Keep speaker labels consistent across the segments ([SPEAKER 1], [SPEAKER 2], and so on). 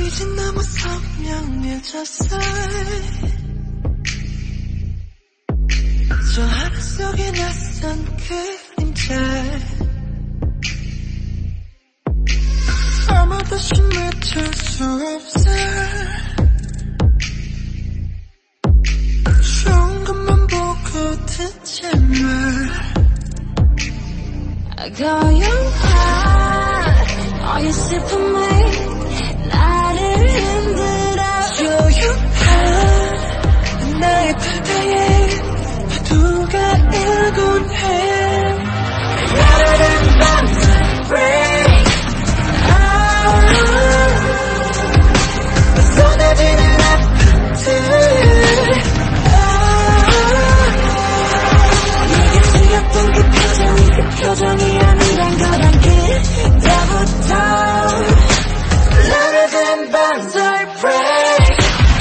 [SPEAKER 1] 이젠 너무 선명해졌어. 저 하늘 속에 낯선 그림자 아무도 맞출 수 없어. 좋은 것만 보고 듣지 마. 고요한 너의 슬픔이 나를 흔들어. 조용한 나의 바다에 파도가 일곤 해. Louder than break. 쏟아지는 아파트. 내게 쓰였던 그 표정이 그 표정이 아니란 걸 알게 때부터 Louder than bombs I break.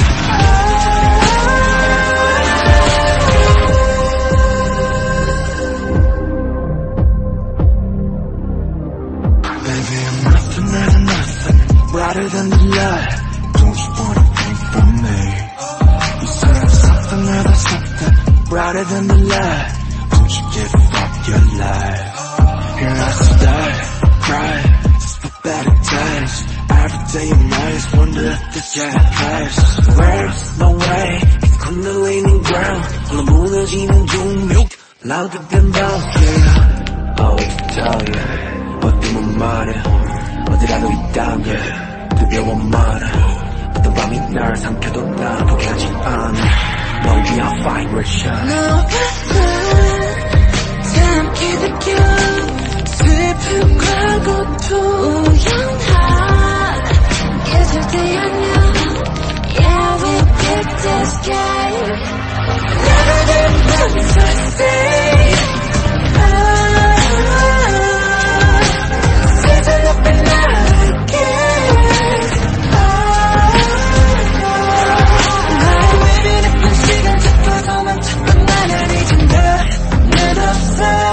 [SPEAKER 1] Baby I'm nothing and nothing brighter than the light. Don't you wanna take from me? You say I'm something and there's something brighter than the light. Don't you give up your life? Here I stay, cry, just for better days. Every day in nights, wonder if this get place. Where's no way, it's 굴러있는 ground. 홀로 무너지는 종육, louder than bombs, yeah. I want to tell you, 어디면 말해. 어디라도 있다면, 두려워 말해. 어떤 밤이 날 삼켜도 난 포기하지 않아. 널 위한 fire will shine. 너와 나 함께 느껴 슬픔과 고통. 우연한 게 절대 아니야. Yeah, we picked escape. Never been done so safe. Season up and out again. 나의 외면했던 시간 잡고서만 자꾸 나를 잊은다. 는 없어.